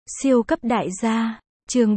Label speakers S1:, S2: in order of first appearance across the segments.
S1: Siêu cấp đại gia, chương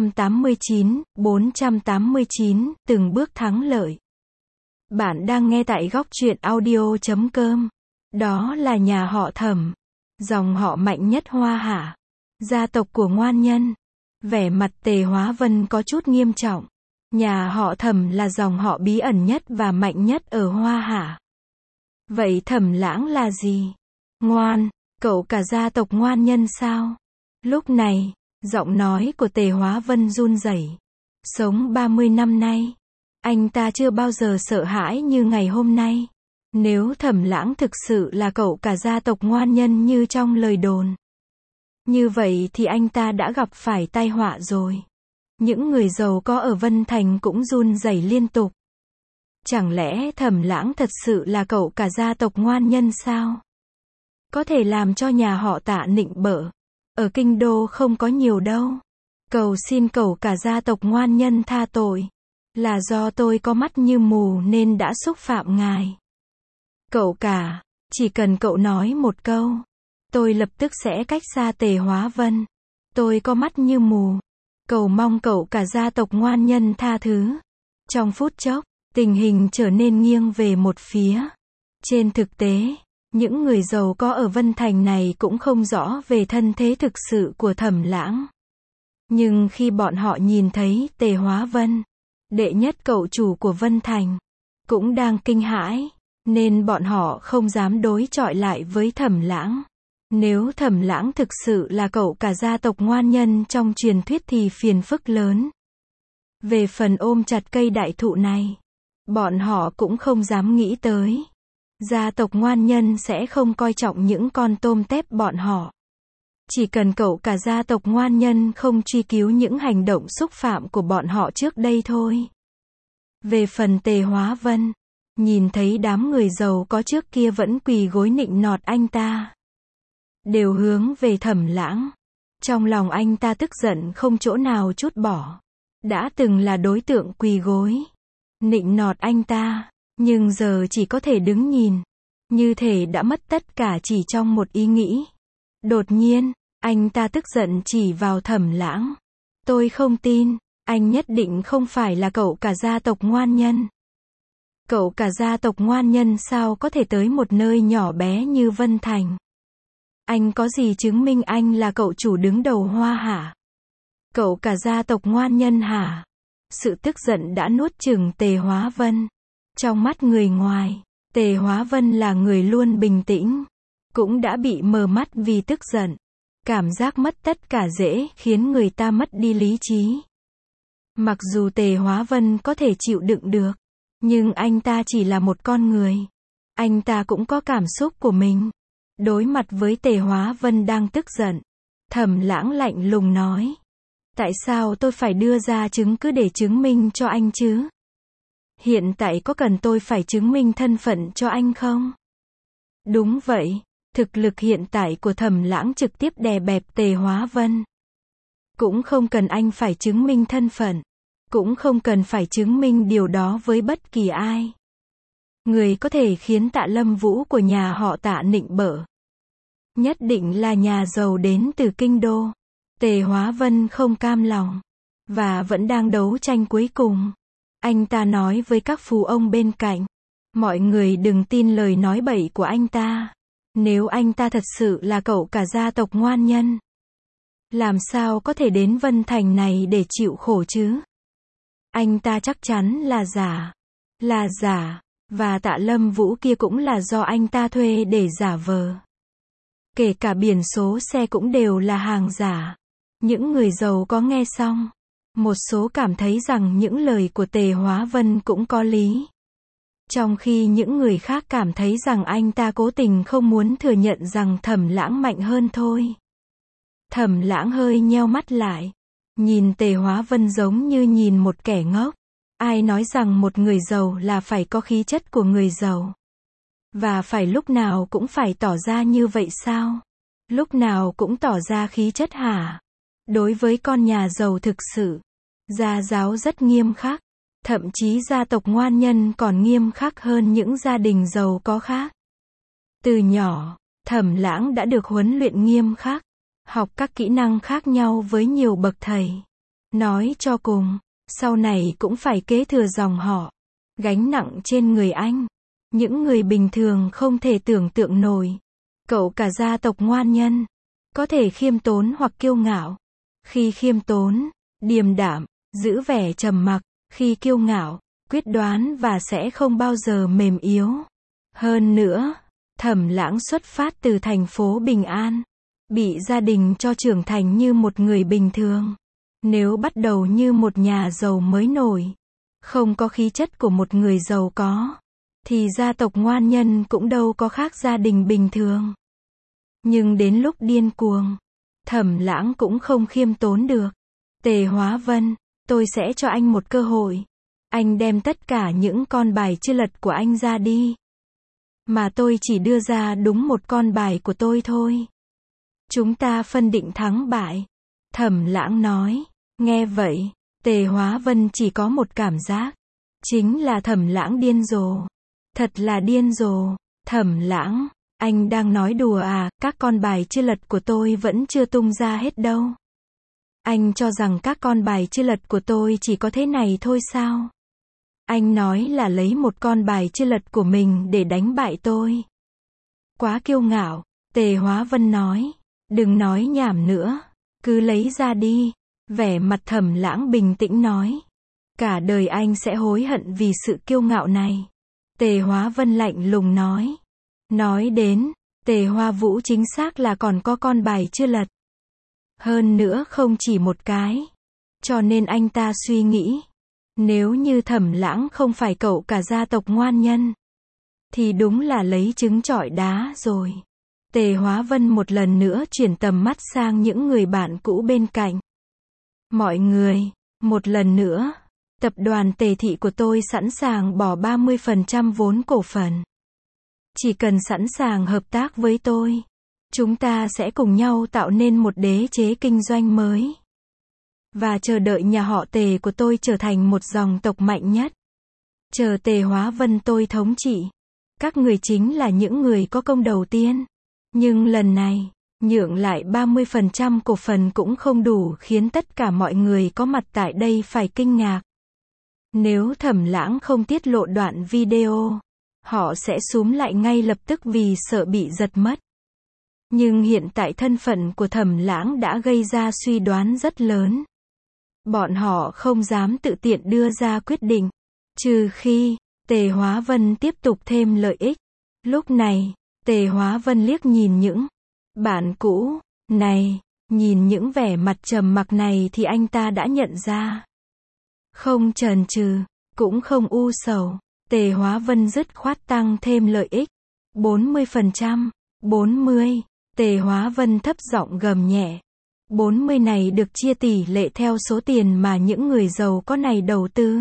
S1: 489, từng bước thắng lợi. Bạn đang nghe tại góc truyện audio.com. Đó là nhà họ Thẩm, dòng họ mạnh nhất Hoa Hạ, gia tộc của ngoan nhân. Vẻ mặt Tề Hóa Vân có chút nghiêm trọng. Nhà họ Thẩm là dòng họ bí ẩn nhất và mạnh nhất ở Hoa Hạ. Vậy Thẩm Lãng là gì? Ngoan, cậu cả gia tộc ngoan nhân sao? Lúc này, giọng nói của Tề Hóa Vân run rẩy. Sống 30 năm nay, anh ta chưa bao giờ sợ hãi như ngày hôm nay. Nếu Thẩm Lãng thực sự là cậu cả gia tộc ngoan nhân như trong lời đồn, như vậy thì anh ta đã gặp phải tai họa rồi. Những người giàu có ở Vân Thành cũng run rẩy liên tục. Chẳng lẽ Thẩm Lãng thật sự là cậu cả gia tộc ngoan nhân sao? Có thể làm cho nhà họ Tạ nịnh bợ. Ở kinh đô không có nhiều đâu. Cầu xin cậu cả gia tộc ngoan nhân tha tội. Là do tôi có mắt như mù nên đã xúc phạm ngài. Cậu cả, chỉ cần cậu nói một câu, tôi lập tức sẽ cách xa Tề Hóa Vân. Tôi có mắt như mù. Cầu mong cậu cả gia tộc ngoan nhân tha thứ. Trong phút chốc, tình hình trở nên nghiêng về một phía. Trên thực tế, những người giàu có ở Vân Thành này cũng không rõ về thân thế thực sự của Thẩm Lãng. Nhưng khi bọn họ nhìn thấy Tề Hóa Vân, đệ nhất cậu chủ của Vân Thành, cũng đang kinh hãi, nên bọn họ không dám đối chọi lại với Thẩm Lãng. Nếu Thẩm Lãng thực sự là cậu cả gia tộc ngoan nhân trong truyền thuyết thì phiền phức lớn. Về phần ôm chặt cây đại thụ này, bọn họ cũng không dám nghĩ tới. Gia tộc ngoan nhân sẽ không coi trọng những con tôm tép bọn họ. Chỉ cần cậu cả gia tộc ngoan nhân không truy cứu những hành động xúc phạm của bọn họ trước đây thôi. Về phần Tề Hóa Vân, nhìn thấy đám người giàu có trước kia vẫn quỳ gối nịnh nọt anh ta, đều hướng về Thẩm Lãng. Trong lòng anh ta tức giận không chỗ nào trút bỏ. Đã từng là đối tượng quỳ gối nịnh nọt anh ta, nhưng giờ chỉ có thể đứng nhìn, như thể đã mất tất cả chỉ trong một ý nghĩ. Đột nhiên, anh ta tức giận chỉ vào Thẩm Lãng. Tôi không tin, anh nhất định không phải là cậu cả gia tộc ngoan nhân. Cậu cả gia tộc ngoan nhân sao có thể tới một nơi nhỏ bé như Vân Thành? Anh có gì chứng minh anh là cậu chủ đứng đầu Hoa hả? Cậu cả gia tộc ngoan nhân hả? Sự tức giận đã nuốt chửng Tề Hóa Vân. Trong mắt người ngoài, Tề Hóa Vân là người luôn bình tĩnh, cũng đã bị mờ mắt vì tức giận. Cảm giác mất tất cả dễ khiến người ta mất đi lý trí. Mặc dù Tề Hóa Vân có thể chịu đựng được, nhưng anh ta chỉ là một con người. Anh ta cũng có cảm xúc của mình. Đối mặt với Tề Hóa Vân đang tức giận, Thẩm Lãng lạnh lùng nói. Tại sao tôi phải đưa ra chứng cứ để chứng minh cho anh chứ? Hiện tại có cần tôi phải chứng minh thân phận cho anh không? Đúng vậy, thực lực hiện tại của Thẩm Lãng trực tiếp đè bẹp Tề Hóa Vân. Cũng không cần anh phải chứng minh thân phận. Cũng không cần phải chứng minh điều đó với bất kỳ ai. Người có thể khiến Tạ Lâm Vũ của nhà họ Tạ nịnh bợ, nhất định là nhà giàu đến từ kinh đô. Tề Hóa Vân không cam lòng, và vẫn đang đấu tranh cuối cùng. Anh ta nói với các phú ông bên cạnh, mọi người đừng tin lời nói bậy của anh ta. Nếu anh ta thật sự là cậu cả gia tộc ngoan nhân, làm sao có thể đến Vân Thành này để chịu khổ chứ? Anh ta chắc chắn là giả, và Tạ Lâm Vũ kia cũng là do anh ta thuê để giả vờ. Kể cả biển số xe cũng đều là hàng giả. Những người giàu có nghe xong, một số cảm thấy rằng những lời của Tề Hóa Vân cũng có lý. Trong khi những người khác cảm thấy rằng anh ta cố tình không muốn thừa nhận rằng Thẩm Lãng mạnh hơn thôi. Thẩm Lãng hơi nheo mắt lại, nhìn Tề Hóa Vân giống như nhìn một kẻ ngốc. Ai nói rằng một người giàu là phải có khí chất của người giàu? Và phải lúc nào cũng phải tỏ ra như vậy sao? Lúc nào cũng tỏ ra khí chất hả? Đối với con nhà giàu thực sự, gia giáo rất nghiêm khắc. Thậm chí gia tộc ngoan nhân còn nghiêm khắc hơn những gia đình giàu có khác. Từ nhỏ, Thẩm Lãng đã được huấn luyện nghiêm khắc. học các kỹ năng khác nhau với nhiều bậc thầy. Nói cho cùng, sau này cũng phải kế thừa dòng họ. Gánh nặng trên người anh. Những người bình thường không thể tưởng tượng nổi. Cậu cả gia tộc ngoan nhân. Có thể khiêm tốn hoặc kiêu ngạo. Khi khiêm tốn, điềm đạm, giữ vẻ trầm mặc. Khi kiêu ngạo, quyết đoán và sẽ không bao giờ mềm yếu. Hơn nữa, Thẩm Lãng xuất phát từ thành phố Bình An. Bị gia đình cho trưởng thành như một người bình thường. Nếu bắt đầu như một nhà giàu mới nổi, không có khí chất của một người giàu có, thì gia tộc ngoan nhân cũng đâu có khác gia đình bình thường. Nhưng đến lúc điên cuồng, Thẩm Lãng cũng không khiêm tốn được. Tề Hóa Vân, tôi sẽ cho anh một cơ hội. Anh đem tất cả những con bài chưa lật của anh ra đi. Mà tôi chỉ đưa ra đúng một con bài của tôi thôi. Chúng ta phân định thắng bại. Thẩm Lãng nói. Nghe vậy, Tề Hóa Vân chỉ có một cảm giác. Chính là Thẩm Lãng điên rồ. Thật là điên rồ. Thẩm Lãng, anh đang nói đùa à, các con bài chưa lật của tôi vẫn chưa tung ra hết đâu. Anh cho rằng các con bài chưa lật của tôi chỉ có thế này thôi sao? Anh nói là lấy một con bài chưa lật của mình để đánh bại tôi. Quá kiêu ngạo, Tề Hóa Vân nói. Đừng nói nhảm nữa, cứ lấy ra đi. Vẻ mặt Thẩm Lãng bình tĩnh nói. Cả đời anh sẽ hối hận vì sự kiêu ngạo này. Tề Hóa Vân lạnh lùng nói. Nói đến, Tề Hoa Vũ chính xác là còn có con bài chưa lật. Hơn nữa không chỉ một cái. Cho nên anh ta suy nghĩ. Nếu như Thẩm Lãng không phải cậu cả gia tộc ngoan nhân, thì đúng là lấy trứng chọi đá rồi. Tề Hóa Vân một lần nữa chuyển tầm mắt sang những người bạn cũ bên cạnh. Mọi người, một lần nữa, tập đoàn Tề Thị của tôi sẵn sàng bỏ 30% vốn cổ phần. Chỉ cần sẵn sàng hợp tác với tôi, chúng ta sẽ cùng nhau tạo nên một đế chế kinh doanh mới. Và chờ đợi nhà họ Tề của tôi trở thành một dòng tộc mạnh nhất. Chờ Tề Hóa Vân tôi thống trị. Các người chính là những người có công đầu tiên. Nhưng lần này, nhượng lại 30% cổ phần cũng không đủ khiến tất cả mọi người có mặt tại đây phải kinh ngạc. Nếu Thẩm Lãng không tiết lộ đoạn video, họ sẽ xúm lại ngay lập tức vì sợ bị giật mất. Nhưng hiện tại thân phận của Thẩm Lãng đã gây ra suy đoán rất lớn. Bọn họ không dám tự tiện đưa ra quyết định, trừ khi Tề Hóa Vân tiếp tục thêm lợi ích. Lúc này, Tề Hóa Vân liếc nhìn những bạn cũ này, nhìn những vẻ mặt trầm mặc này thì anh ta đã nhận ra. Không chần chừ, cũng không u sầu, Tề Hóa Vân dứt khoát tăng thêm lợi ích. 40%, 40, Tề Hóa Vân thấp giọng gầm nhẹ. 40 này được chia tỷ lệ theo số tiền mà những người giàu có này đầu tư.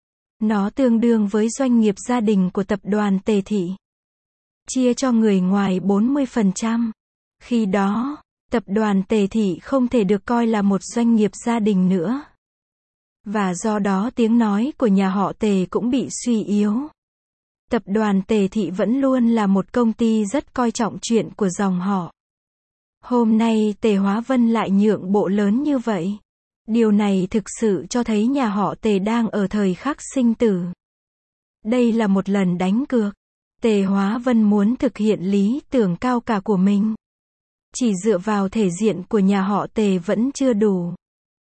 S1: Nó tương đương với doanh nghiệp gia đình của tập đoàn Tề Thị. Chia cho người ngoài 40%. Khi đó, tập đoàn Tề Thị không thể được coi là một doanh nghiệp gia đình nữa. Và do đó tiếng nói của nhà họ Tề cũng bị suy yếu. Tập đoàn Tề Thị vẫn luôn là một công ty rất coi trọng chuyện của dòng họ. Hôm nay Tề Hóa Vân lại nhượng bộ lớn như vậy. Điều này thực sự cho thấy nhà họ Tề đang ở thời khắc sinh tử. Đây là một lần đánh cược. Tề Hóa Vân muốn thực hiện lý tưởng cao cả của mình. Chỉ dựa vào thể diện của nhà họ Tề vẫn chưa đủ.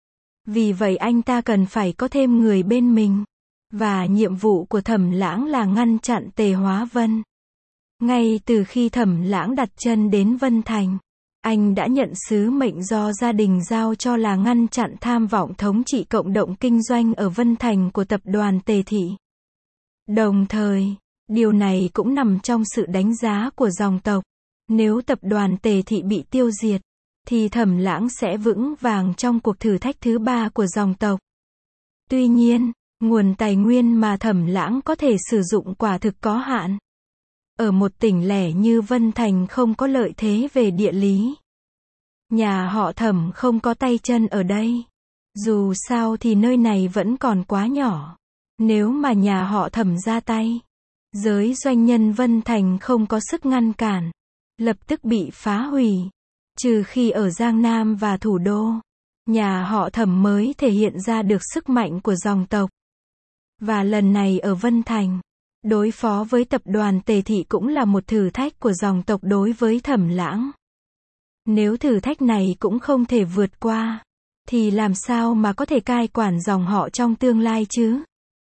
S1: Vì vậy anh ta cần phải có thêm người bên mình. Và nhiệm vụ của Thẩm Lãng là ngăn chặn Tề Hóa Vân. Ngay từ khi Thẩm Lãng đặt chân đến Vân Thành, anh đã nhận sứ mệnh do gia đình giao cho là ngăn chặn tham vọng thống trị cộng đồng kinh doanh ở Vân Thành của tập đoàn Tề Thị. Đồng thời, điều này cũng nằm trong sự đánh giá của dòng tộc. Nếu tập đoàn Tề Thị bị tiêu diệt, thì Thẩm Lãng sẽ vững vàng trong cuộc thử thách thứ 3 của dòng tộc. Tuy nhiên, nguồn tài nguyên mà Thẩm Lãng có thể sử dụng quả thực có hạn. Ở một tỉnh lẻ như Vân Thành không có lợi thế về địa lý. Nhà họ Thẩm không có tay chân ở đây. Dù sao thì nơi này vẫn còn quá nhỏ. Nếu mà nhà họ Thẩm ra tay, giới doanh nhân Vân Thành không có sức ngăn cản, lập tức bị phá hủy. Trừ khi ở Giang Nam và thủ đô, nhà họ Thẩm mới thể hiện ra được sức mạnh của dòng tộc. Và lần này ở Vân Thành, đối phó với tập đoàn Tề Thị cũng là một thử thách của dòng tộc đối với Thẩm Lãng. Nếu thử thách này cũng không thể vượt qua, thì làm sao mà có thể cai quản dòng họ trong tương lai chứ?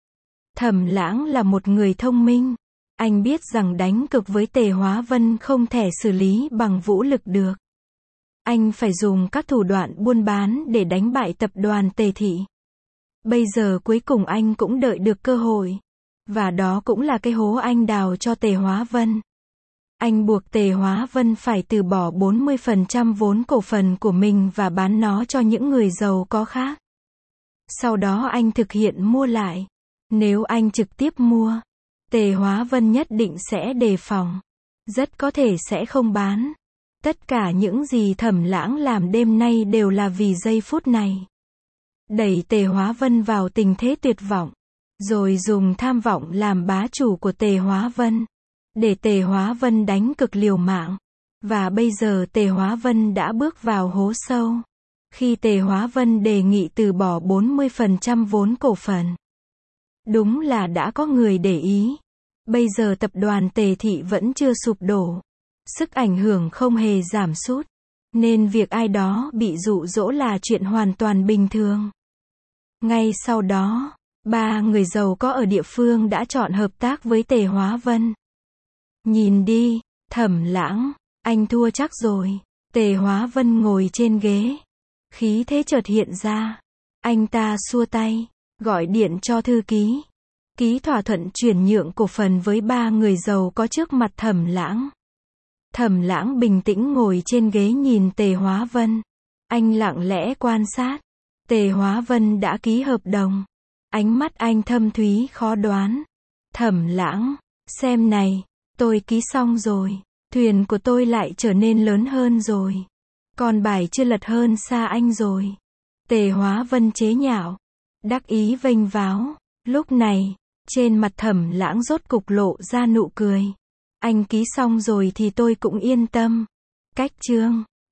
S1: Thẩm Lãng là một người thông minh. Anh biết rằng đánh cược với Tề Hóa Vân không thể xử lý bằng vũ lực được. Anh phải dùng các thủ đoạn buôn bán để đánh bại tập đoàn Tề Thị. Bây giờ cuối cùng anh cũng đợi được cơ hội. Và đó cũng là cái hố anh đào cho Tề Hóa Vân. Anh buộc Tề Hóa Vân phải từ bỏ 40% vốn cổ phần của mình và bán nó cho những người giàu có khác. Sau đó anh thực hiện mua lại. Nếu anh trực tiếp mua, Tề Hóa Vân nhất định sẽ đề phòng. Rất có thể sẽ không bán. Tất cả những gì Thẩm Lãng làm đêm nay đều là vì giây phút này. Đẩy Tề Hóa Vân vào tình thế tuyệt vọng. Rồi dùng tham vọng làm bá chủ của Tề Hóa Vân. Để Tề Hóa Vân đánh cực liều mạng. Và bây giờ Tề Hóa Vân đã bước vào hố sâu. Khi Tề Hóa Vân đề nghị từ bỏ 40% vốn cổ phần. Đúng là đã có người để ý. Bây giờ tập đoàn Tề Thị vẫn chưa sụp đổ. Sức ảnh hưởng không hề giảm sút. Nên việc ai đó bị dụ dỗ là chuyện hoàn toàn bình thường. Ngay sau đó, 3 người giàu có ở địa phương đã chọn hợp tác với Tề Hóa Vân. Nhìn đi, Thẩm Lãng, anh thua chắc rồi. Tề Hóa Vân ngồi trên ghế. Khí thế chợt hiện ra. Anh ta xua tay, gọi điện cho thư ký. Ký thỏa thuận chuyển nhượng cổ phần với 3 người giàu có trước mặt Thẩm Lãng. Thẩm Lãng bình tĩnh ngồi trên ghế nhìn Tề Hóa Vân. Anh lặng lẽ quan sát. Tề Hóa Vân đã ký hợp đồng. Ánh mắt anh thâm thúy khó đoán. Thẩm Lãng, xem này, tôi ký xong rồi. Thuyền của tôi lại trở nên lớn hơn rồi. Còn bài chưa lật hơn xa anh rồi. Tề Hóa Vân chế nhạo. Đắc ý vênh váo. Lúc này, trên mặt Thẩm Lãng rốt cục lộ ra nụ cười. Anh ký xong rồi thì tôi cũng yên tâm. Cách chương